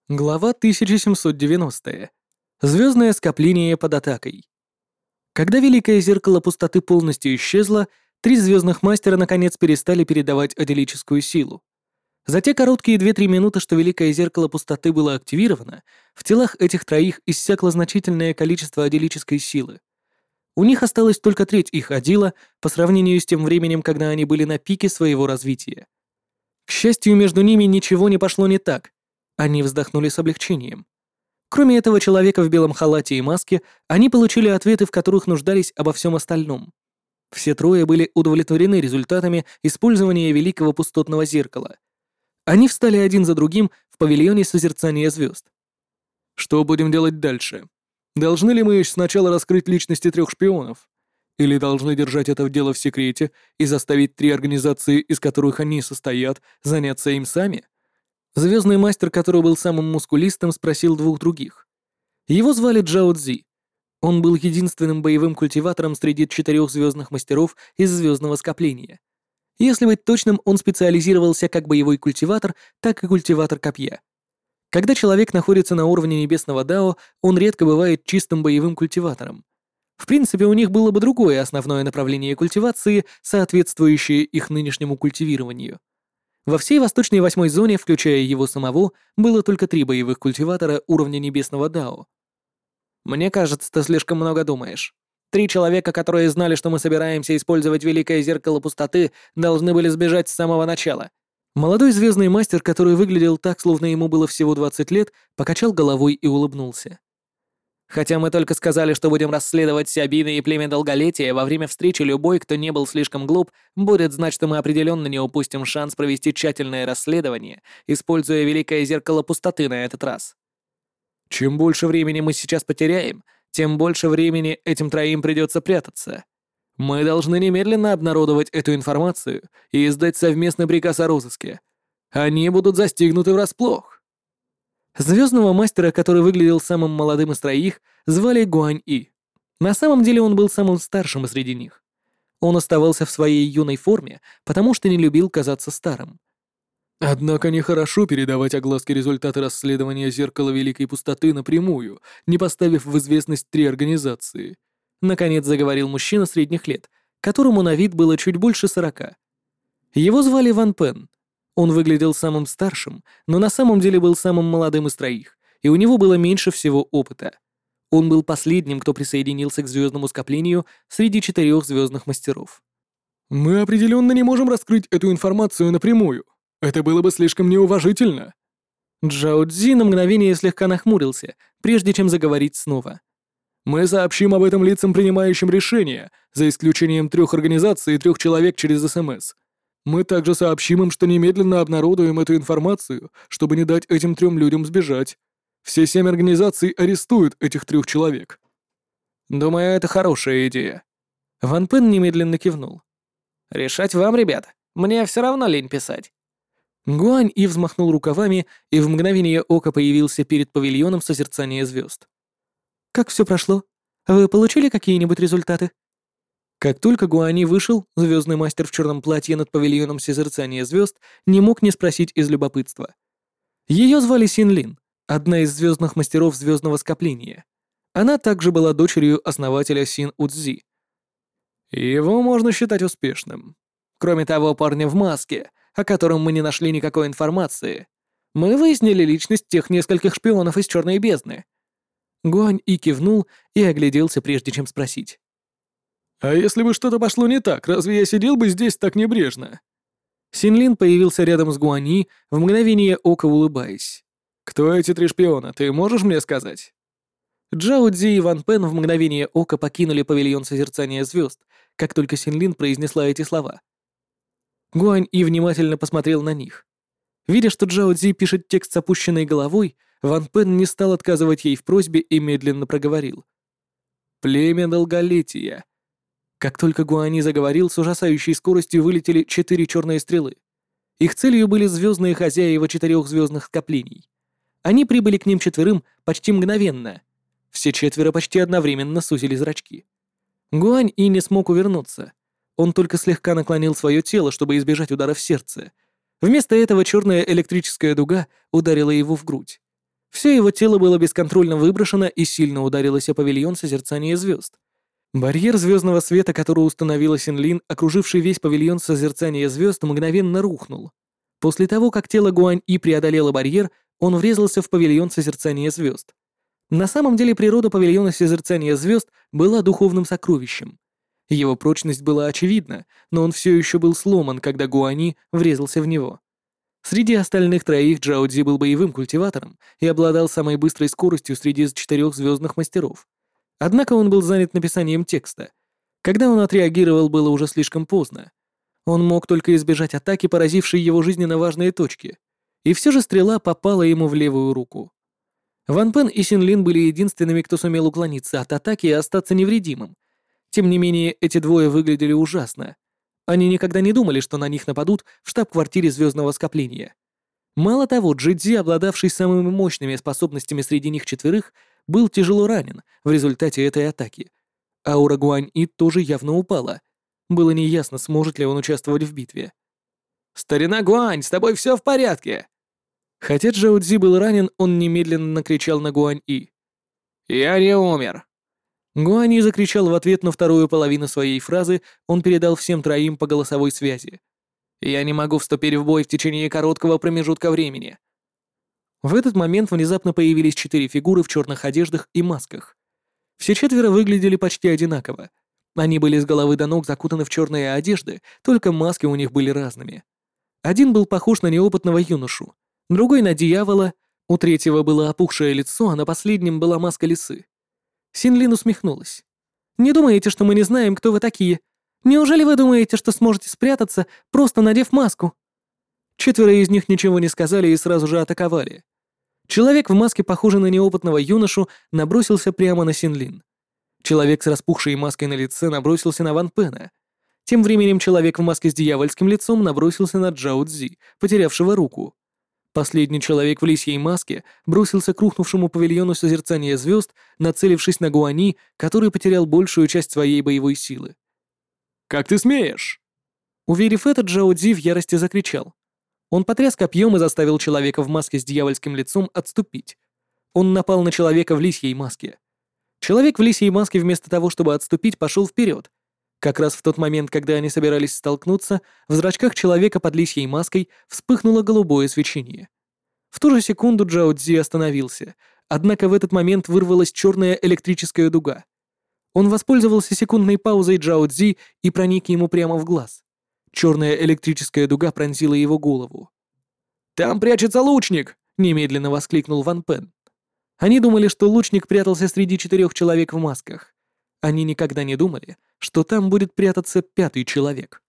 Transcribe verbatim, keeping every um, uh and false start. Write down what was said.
Глава тысяча семьсот девяностая. Звездное скопление под атакой. Когда Великое Зеркало Пустоты полностью исчезло, три звездных мастера наконец перестали передавать аделическую силу. За те короткие две-три минуты, что Великое Зеркало Пустоты было активировано, в телах этих троих иссякло значительное количество аделической силы. У них осталась только треть их адила по сравнению с тем временем, когда они были на пике своего развития. К счастью, между ними ничего не пошло не так. Они вздохнули с облегчением. Кроме этого человека в белом халате и маске, они получили ответы, в которых нуждались обо всем остальном. Все трое были удовлетворены результатами использования Великого Пустотного Зеркала. Они встали один за другим в павильоне созерцания звезд. Что будем делать дальше? Должны ли мы сначала раскрыть личности трех шпионов? Или должны держать это дело в секрете и заставить три организации, из которых они состоят, заняться им сами? Звездный мастер, который был самым мускулистым, спросил двух других. Его звали Джао Цзи. Он был единственным боевым культиватором среди четырех звездных мастеров из звездного скопления. Если быть точным, он специализировался как боевой культиватор, так и культиватор копья. Когда человек находится на уровне небесного Дао, он редко бывает чистым боевым культиватором. В принципе, у них было бы другое основное направление культивации, соответствующее их нынешнему культивированию. Во всей восточной восьмой зоне, включая его самого, было только три боевых культиватора уровня небесного Дао. «Мне кажется, ты слишком много думаешь. Три человека, которые знали, что мы собираемся использовать Великое Зеркало Пустоты, должны были сбежать с самого начала». Молодой звездный мастер, который выглядел так, словно ему было всего двадцать лет, покачал головой и улыбнулся. Хотя мы только сказали, что будем расследовать Сябины и племя Долголетия, во время встречи любой, кто не был слишком глуп, будет знать, что мы определенно не упустим шанс провести тщательное расследование, используя Великое Зеркало Пустоты на этот раз. Чем больше времени мы сейчас потеряем, тем больше времени этим троим придется прятаться. Мы должны немедленно обнародовать эту информацию и издать совместный приказ о розыске. Они будут застигнуты врасплох. Звездного мастера, который выглядел самым молодым из троих, звали Гуань-И. На самом деле он был самым старшим среди них. Он оставался в своей юной форме, потому что не любил казаться старым. Однако нехорошо передавать огласке результаты расследования Зеркала Великой Пустоты напрямую, не поставив в известность три организации. Наконец заговорил мужчина средних лет, которому на вид было чуть больше сорока. Его звали Ван Пен. Он выглядел самым старшим, но на самом деле был самым молодым из троих, и у него было меньше всего опыта. Он был последним, кто присоединился к звездному скоплению среди четырех звездных мастеров. «Мы определенно не можем раскрыть эту информацию напрямую. Это было бы слишком неуважительно». Джао Цзи на мгновение слегка нахмурился, прежде чем заговорить снова. «Мы сообщим об этом лицам, принимающим решения, за исключением трех организаций и трех человек через СМС. Мы также сообщим им, что немедленно обнародуем эту информацию, чтобы не дать этим трем людям сбежать. Все семь организаций арестуют этих трех человек». «Думаю, это хорошая идея». Ван Пен немедленно кивнул. «Решать вам, ребята. Мне все равно лень писать». Гуань-И взмахнул рукавами и в мгновение ока появился перед павильоном созерцания звезд. «Как все прошло? Вы получили какие-нибудь результаты?» Как только Гуани вышел, звездный мастер в черном платье над павильоном созерцания звезд не мог не спросить из любопытства. Ее звали Син Лин, одна из звездных мастеров звездного скопления. Она также была дочерью основателя Син Удзи. Его можно считать успешным. Кроме того парня в маске, о котором мы не нашли никакой информации, мы выяснили личность тех нескольких шпионов из Черной бездны. Гуань-И кивнул и огляделся, прежде чем спросить. «А если бы что-то пошло не так, разве я сидел бы здесь так небрежно?» Синлин появился рядом с Гуани, в мгновение ока улыбаясь. «Кто эти три шпиона, ты можешь мне сказать?» Джао Цзи и Ван Пен в мгновение ока покинули павильон созерцания звезд, как только Синлин произнесла эти слова. Гуань-И внимательно посмотрел на них. Видя, что Джао Цзи пишет текст с опущенной головой, Ван Пен не стал отказывать ей в просьбе и медленно проговорил. «Племя Долголетия». Как только Гуани заговорил, с ужасающей скоростью вылетели четыре черные стрелы. Их целью были звездные хозяева четырех звездных скоплений. Они прибыли к ним четверым почти мгновенно. Все четверо почти одновременно сузили зрачки. Гуань-И не смог увернуться. Он только слегка наклонил свое тело, чтобы избежать удара в сердце. Вместо этого черная электрическая дуга ударила его в грудь. Все его тело было бесконтрольно выброшено и сильно ударилось о павильон созерцания звезд. Барьер звездного света, который установила Синлин, окруживший весь павильон созерцания звезд, мгновенно рухнул. После того, как тело Гуань-И преодолело барьер, он врезался в павильон созерцания звезд. На самом деле природа павильона созерцания звезд была духовным сокровищем. Его прочность была очевидна, но он все еще был сломан, когда Гуань-И врезался в него. Среди остальных троих Джао Цзи был боевым культиватором и обладал самой быстрой скоростью среди четырех звездных мастеров. Однако он был занят написанием текста. Когда он отреагировал, было уже слишком поздно. Он мог только избежать атаки, поразившей его жизненно важные точки. И все же стрела попала ему в левую руку. Ван Пен и Синлин были единственными, кто сумел уклониться от атаки и остаться невредимым. Тем не менее, эти двое выглядели ужасно. Они никогда не думали, что на них нападут в штаб-квартире звездного скопления. Мало того, Джи-Цзи, обладавший самыми мощными способностями среди них четверых, был тяжело ранен в результате этой атаки. Аура Гуань-И тоже явно упала. Было неясно, сможет ли он участвовать в битве. «Старина Гуань, с тобой все в порядке!» Хотя Джао Цзи был ранен, он немедленно накричал на Гуань-И. «Я не умер!» Гуань-И закричал в ответ на вторую половину своей фразы, он передал всем троим по голосовой связи. «Я не могу вступить в бой в течение короткого промежутка времени». В этот момент внезапно появились четыре фигуры в черных одеждах и масках. Все четверо выглядели почти одинаково. Они были с головы до ног закутаны в черные одежды, только маски у них были разными. Один был похож на неопытного юношу, другой на дьявола, у третьего было опухшее лицо, а на последнем была маска лисы. Синлин усмехнулась. «Не думаете, что мы не знаем, кто вы такие? Неужели вы думаете, что сможете спрятаться, просто надев маску?» Четверо из них ничего не сказали и сразу же атаковали. Человек в маске, похожий на неопытного юношу, набросился прямо на Синлин. Человек с распухшей маской на лице набросился на Ван Пена. Тем временем человек в маске с дьявольским лицом набросился на Джао Цзи, потерявшего руку. Последний человек в лисьей маске бросился к рухнувшему павильону созерцания звезд, нацелившись на Гуань-И, который потерял большую часть своей боевой силы. «Как ты смеешь?» Уверив это, Джао Цзи в ярости закричал. Он потряс копьем и заставил человека в маске с дьявольским лицом отступить. Он напал на человека в лисьей маске. Человек в лисьей маске вместо того, чтобы отступить, пошел вперед. Как раз в тот момент, когда они собирались столкнуться, в зрачках человека под лисьей маской вспыхнуло голубое свечение. В ту же секунду Джао Цзи остановился, однако в этот момент вырвалась черная электрическая дуга. Он воспользовался секундной паузой Джао Цзи и проник ему прямо в глаз. Черная электрическая дуга пронзила его голову. «Там прячется лучник!» — немедленно воскликнул Ван Пен. Они думали, что лучник прятался среди четырех человек в масках. Они никогда не думали, что там будет прятаться пятый человек.